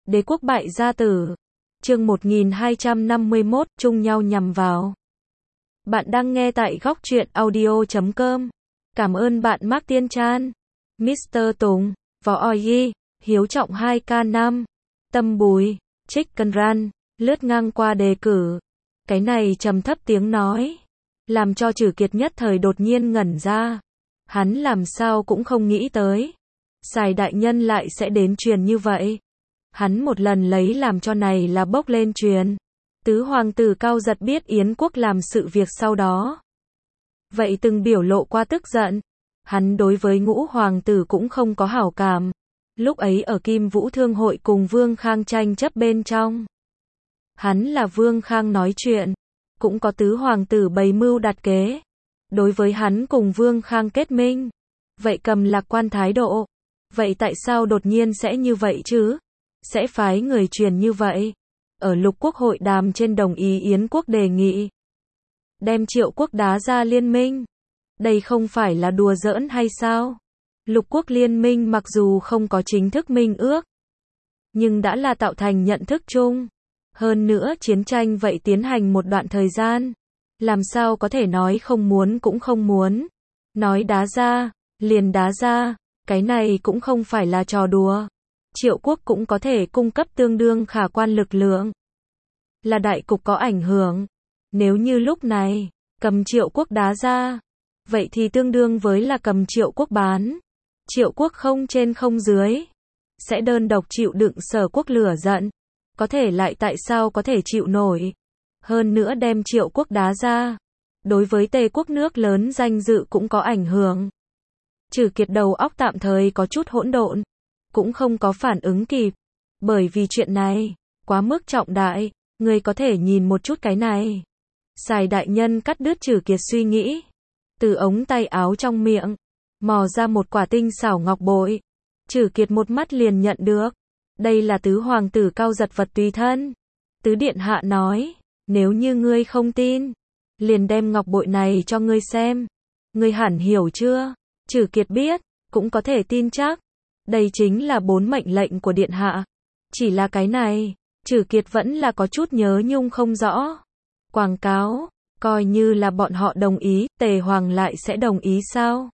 Đế quốc bại gia tử. Chương 1251, chung nhau nhằm vào. Bạn đang nghe tại góc truyện audio.com. Cảm ơn bạn Mark Tiên Chan, Mr. Tùng, Võ Oi, Hiếu Trọng 2K5, Tâm Bùi, Chicken Run, lướt ngang qua đề cử. Cái này trầm thấp tiếng nói, làm cho Trử Kiệt nhất thời đột nhiên ngẩn ra. Hắn làm sao cũng không nghĩ tới, Sài đại nhân lại sẽ đến truyền như vậy. Hắn một lần lấy làm cho này là bốc lên truyền. Tứ hoàng tử Cao Giật biết Yến quốc làm sự việc sau đó, vậy từng biểu lộ qua tức giận. Hắn đối với Ngũ hoàng tử cũng không có hảo cảm. Lúc ấy ở Kim Vũ Thương hội cùng Vương Khang tranh chấp bên trong, hắn là Vương Khang nói chuyện, cũng có tứ hoàng tử bày mưu đặt kế. Đối với hắn cùng Vương Khang kết minh, vậy cầm lạc quan thái độ. Vậy tại sao đột nhiên sẽ như vậy chứ? Sẽ phái người truyền như vậy? Ở Lục quốc hội đàm trên đồng ý Yến quốc đề nghị đem Triệu quốc đá ra liên minh. Đây không phải là đùa giỡn hay sao? Lục quốc liên minh mặc dù không có chính thức minh ước, nhưng đã là tạo thành nhận thức chung. Hơn nữa chiến tranh vậy tiến hành một đoạn thời gian, làm sao có thể nói không muốn cũng không muốn. Nói đá ra, liền đá ra, cái này cũng không phải là trò đùa. Triệu quốc cũng có thể cung cấp tương đương khả quan lực lượng, là đại cục có ảnh hưởng. Nếu như lúc này, cầm Triệu quốc đá ra, vậy thì tương đương với là cầm Triệu quốc bán. Triệu quốc không trên không dưới, sẽ đơn độc chịu đựng Sở quốc lửa giận. Có thể lại tại sao có thể chịu nổi. Hơn nữa đem Triệu quốc đá ra, đối với Tề quốc nước lớn danh dự cũng có ảnh hưởng. Trử Kiệt đầu óc tạm thời có chút hỗn độn, cũng không có phản ứng kịp. Bởi vì chuyện này quá mức trọng đại, người có thể nhìn một chút cái này. Sài đại nhân cắt đứt Trử Kiệt suy nghĩ, từ ống tay áo trong miệng mò ra một quả tinh xảo ngọc bội. Trử Kiệt một mắt liền nhận được, đây là tứ hoàng tử Cao Giật vật tùy thân. Tứ điện hạ nói, nếu như ngươi không tin, liền đem ngọc bội này cho ngươi xem. Ngươi hẳn hiểu chưa? Trử Kiệt biết, cũng có thể tin chắc. Đây chính là 4 mệnh lệnh của điện hạ. Chỉ là cái này, Trử Kiệt vẫn là có chút nhớ nhung không rõ. Quảng cáo, coi như là bọn họ đồng ý, Tề hoàng lại sẽ đồng ý sao?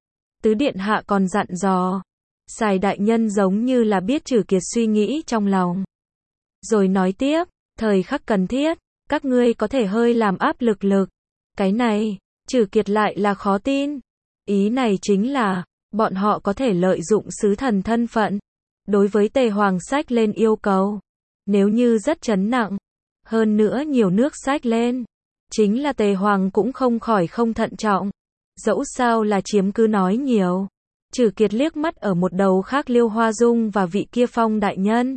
Tứ điện hạ còn dặn dò. Sài đại nhân giống như là biết Trử Kiệt suy nghĩ trong lòng, rồi nói tiếp, thời khắc cần thiết, các ngươi có thể hơi làm áp lực. Cái này, Trử Kiệt lại là khó tin. Ý này chính là, bọn họ có thể lợi dụng sứ thần thân phận, đối với Tề hoàng sách lên yêu cầu. Nếu như rất chấn nặng, hơn nữa nhiều nước sách lên, chính là Tề hoàng cũng không khỏi không thận trọng. Dẫu sao là chiếm cứ nói nhiều. Trử Kiệt liếc mắt ở một đầu khác Liêu Hoa Dung và vị kia Phong đại nhân.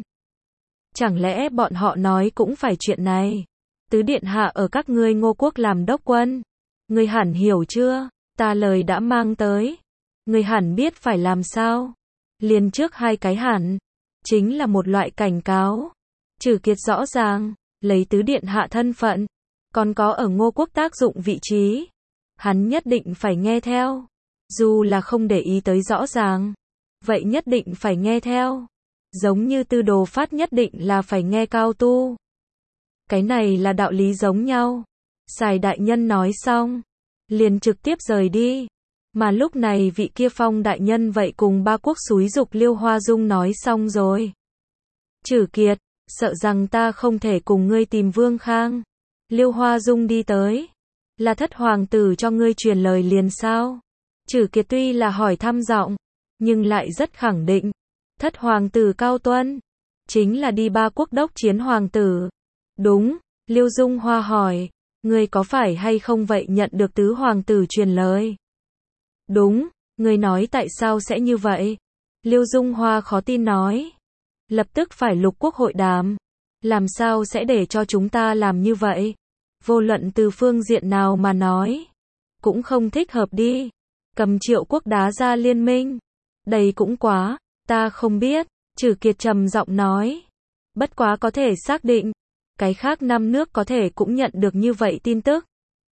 Chẳng lẽ bọn họ nói cũng phải chuyện này? Tứ điện hạ ở các ngươi Ngô quốc làm đốc quân. Ngươi hẳn hiểu chưa? Ta lời đã mang tới. Ngươi hẳn biết phải làm sao. Liền trước hai cái hẳn, chính là một loại cảnh cáo. Trử Kiệt rõ ràng, lấy tứ điện hạ thân phận, còn có ở Ngô quốc tác dụng vị trí, hắn nhất định phải nghe theo. Dù là không để ý tới rõ ràng, vậy nhất định phải nghe theo. Giống như Tư Đồ Phát nhất định là phải nghe Cao Tu. Cái này là đạo lý giống nhau. Sài đại nhân nói xong, liền trực tiếp rời đi. Mà lúc này vị kia Phong đại nhân vậy cùng ba quốc xúi giục Liêu Hoa Dung nói xong rồi. Trử Kiệt, sợ rằng ta không thể cùng ngươi tìm Vương Khang. Liêu Hoa Dung đi tới, là thất hoàng tử cho ngươi truyền lời liền sao? Trử Kiệt tuy là hỏi thăm giọng, nhưng lại rất khẳng định. Thất hoàng tử Cao Tuân, chính là đi ba quốc đốc chiến hoàng tử. Đúng, Liêu Dung Hoa hỏi, ngươi có phải hay không vậy nhận được tứ hoàng tử truyền lời? Đúng, ngươi nói tại sao sẽ như vậy? Liêu Dung Hoa khó tin nói. Lập tức phải Lục quốc hội đàm. Làm sao sẽ để cho chúng ta làm như vậy? Vô luận từ phương diện nào mà nói, cũng không thích hợp đi. Cầm Triệu quốc đá ra liên minh. Đây cũng quá, ta không biết. Trử Kiệt trầm giọng nói. Bất quá có thể xác định, cái khác 5 nước có thể cũng nhận được như vậy tin tức.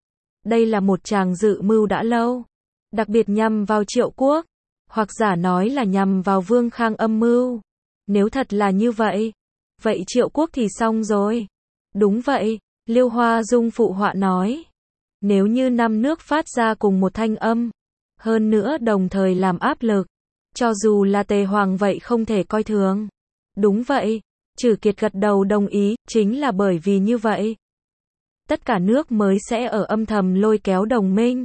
Đây là một tràng dự mưu đã lâu, đặc biệt nhằm vào Triệu quốc, hoặc giả nói là nhằm vào Vương Khang âm mưu. Nếu thật là như vậy, Vậy Triệu Quốc thì xong rồi. Đúng vậy, Liêu Hoa Dung phụ họa nói. Nếu như 5 nước phát ra cùng một thanh âm, hơn nữa đồng thời làm áp lực, cho dù là Tề Hoàng vậy không thể coi thường. Đúng vậy, Trử Kiệt gật đầu đồng ý, chính là bởi vì như vậy. Tất cả nước mới sẽ ở âm thầm lôi kéo đồng minh.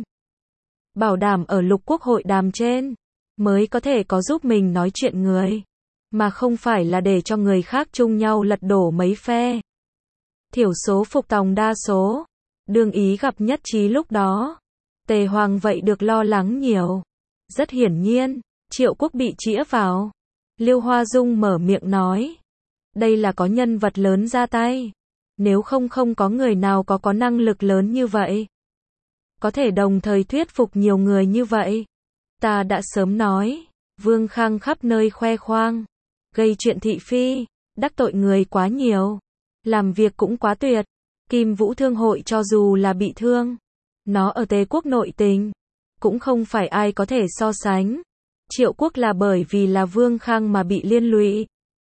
Bảo đảm ở lục quốc hội đàm trên, mới có thể có giúp mình nói chuyện người. Mà không phải là để cho người khác chung nhau lật đổ mấy phe. Thiểu số phục tòng đa số. Đương ý gặp nhất trí lúc đó. Tề Hoàng vậy được lo lắng nhiều. Rất hiển nhiên, Triệu Quốc bị chĩa vào. Liêu Hoa Dung mở miệng nói. Đây là có nhân vật lớn ra tay. Nếu không có người nào có năng lực lớn như vậy. Có thể đồng thời thuyết phục nhiều người như vậy. Ta đã sớm nói. Vương Khang khắp nơi khoe khoang. Gây chuyện thị phi. Đắc tội người quá nhiều. Làm việc cũng quá tuyệt. Kim Vũ Thương hội cho dù là bị thương. Nó ở Tề Quốc nội tình. Cũng không phải ai có thể so sánh. Triệu Quốc là bởi vì là Vương Khang mà bị liên lụy.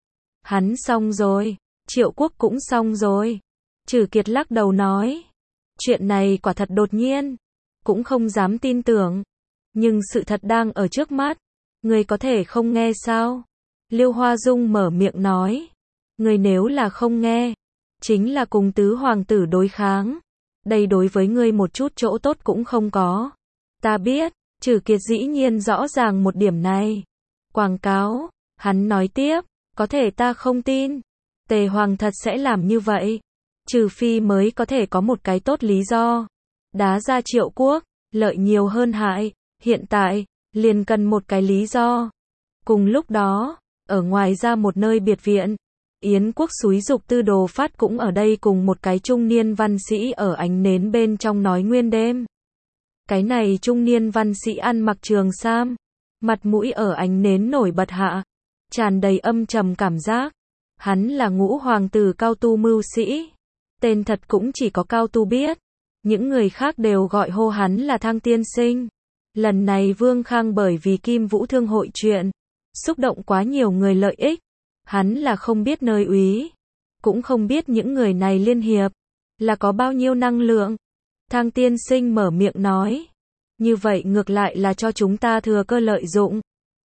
Hắn xong rồi. Triệu Quốc cũng xong rồi. Trử Kiệt lắc đầu nói. Chuyện này quả thật đột nhiên. Cũng không dám tin tưởng. Nhưng sự thật đang ở trước mắt. Người có thể không nghe sao? Liêu Hoa Dung mở miệng nói. Người nếu là không nghe. Chính là cùng tứ hoàng tử đối kháng. Đây đối với ngươi một chút chỗ tốt cũng không có. Ta biết. Trử Kiệt dĩ nhiên rõ ràng một điểm này. Quảng cáo. Hắn nói tiếp. Có thể ta không tin. Tề Hoàng thật sẽ làm như vậy. Trừ phi mới có thể có một cái tốt lý do. Đá ra Triệu Quốc. Lợi nhiều hơn hại. Hiện tại. Liền cần một cái lý do. Cùng lúc đó. Ở ngoài ra một nơi biệt viện. Yến Quốc xúi giục Tư Đồ Phát cũng ở đây cùng một cái trung niên văn sĩ ở ánh nến bên trong nói nguyên đêm. Cái này trung niên văn sĩ ăn mặc trường sam. Mặt mũi ở ánh nến nổi bật hạ. Tràn đầy âm trầm cảm giác. Hắn là Ngũ hoàng tử Cao Tu mưu sĩ. Tên thật cũng chỉ có Cao Tu biết. Những người khác đều gọi hô hắn là Thang tiên sinh. Lần này Vương Khang bởi vì Kim Vũ Thương hội chuyện. Xúc động quá nhiều người lợi ích. Hắn là không biết nơi úy. Cũng không biết những người này liên hiệp. Là có bao nhiêu năng lượng. Thang tiên sinh mở miệng nói. Như vậy ngược lại là cho chúng ta thừa cơ lợi dụng.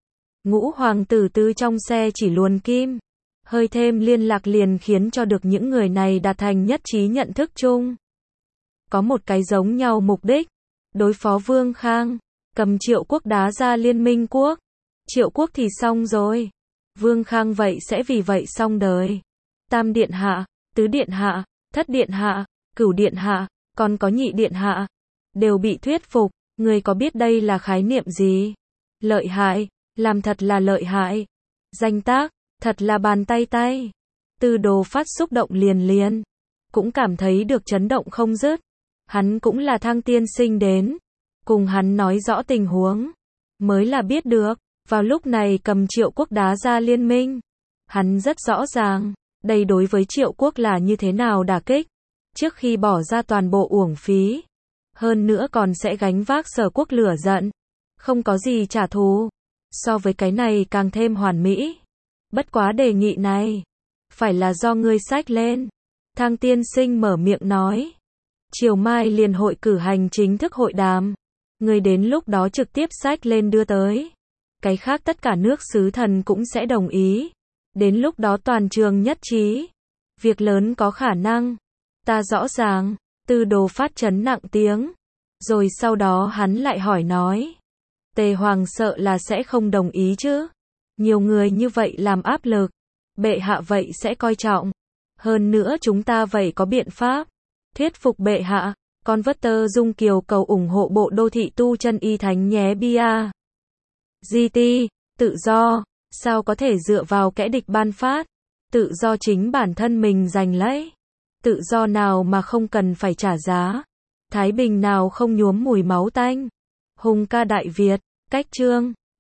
Ngũ hoàng tử Tư trong xe chỉ luồn kim. Hơi thêm liên lạc liền khiến cho được những người này đạt thành nhất trí nhận thức chung. Có một cái giống nhau mục đích. Đối phó Vương Khang. Cầm Triệu Quốc đá ra Liên minh quốc. Triệu Quốc thì xong rồi. Vương Khang vậy sẽ vì vậy xong đời. Tam điện hạ, tứ điện hạ, thất điện hạ, cửu điện hạ, còn có nhị điện hạ. Đều bị thuyết phục. Người có biết đây là khái niệm gì? Lợi hại. Làm thật là lợi hại. Danh tác. Thật là bàn tay tay. Tư Đồ Phát xúc động liền. Cũng cảm thấy được chấn động không dứt. Hắn cũng là Thang tiên sinh đến. Cùng hắn nói rõ tình huống. Mới là biết được. Vào lúc này cầm Triệu Quốc đá ra liên minh. Hắn rất rõ ràng. Đây đối với Triệu Quốc là như thế nào đả kích. Trước khi bỏ ra toàn bộ uổng phí. Hơn nữa còn sẽ gánh vác Sở Quốc lửa giận. Không có gì trả thù. So với cái này càng thêm hoàn mỹ. Bất quá đề nghị này. Phải là do ngươi xách lên. Thang tiên sinh mở miệng nói. Chiều mai liền hội cử hành chính thức hội đàm. Ngươi đến lúc đó trực tiếp xách lên đưa tới. Cái khác tất cả nước sứ thần cũng sẽ đồng ý. Đến lúc đó toàn trường nhất trí. Việc lớn có khả năng. Ta rõ ràng. Tư Đồ Phát chấn nặng tiếng. Rồi sau đó hắn lại hỏi nói. Tề Hoàng sợ là sẽ không đồng ý chứ. Nhiều người như vậy làm áp lực. Bệ hạ vậy sẽ coi trọng. Hơn nữa chúng ta vậy có biện pháp. Thuyết phục bệ hạ. Con vất tơ Dung Kiều cầu ủng hộ bộ đô thị tu chân y thánh nhé bia. GT, tự do. Sao có thể dựa vào kẻ địch ban phát. Tự do chính bản thân mình giành lấy. Tự do nào mà không cần phải trả giá. Thái bình nào không nhuốm mùi máu tanh. Hùng ca Đại Việt, cách chương.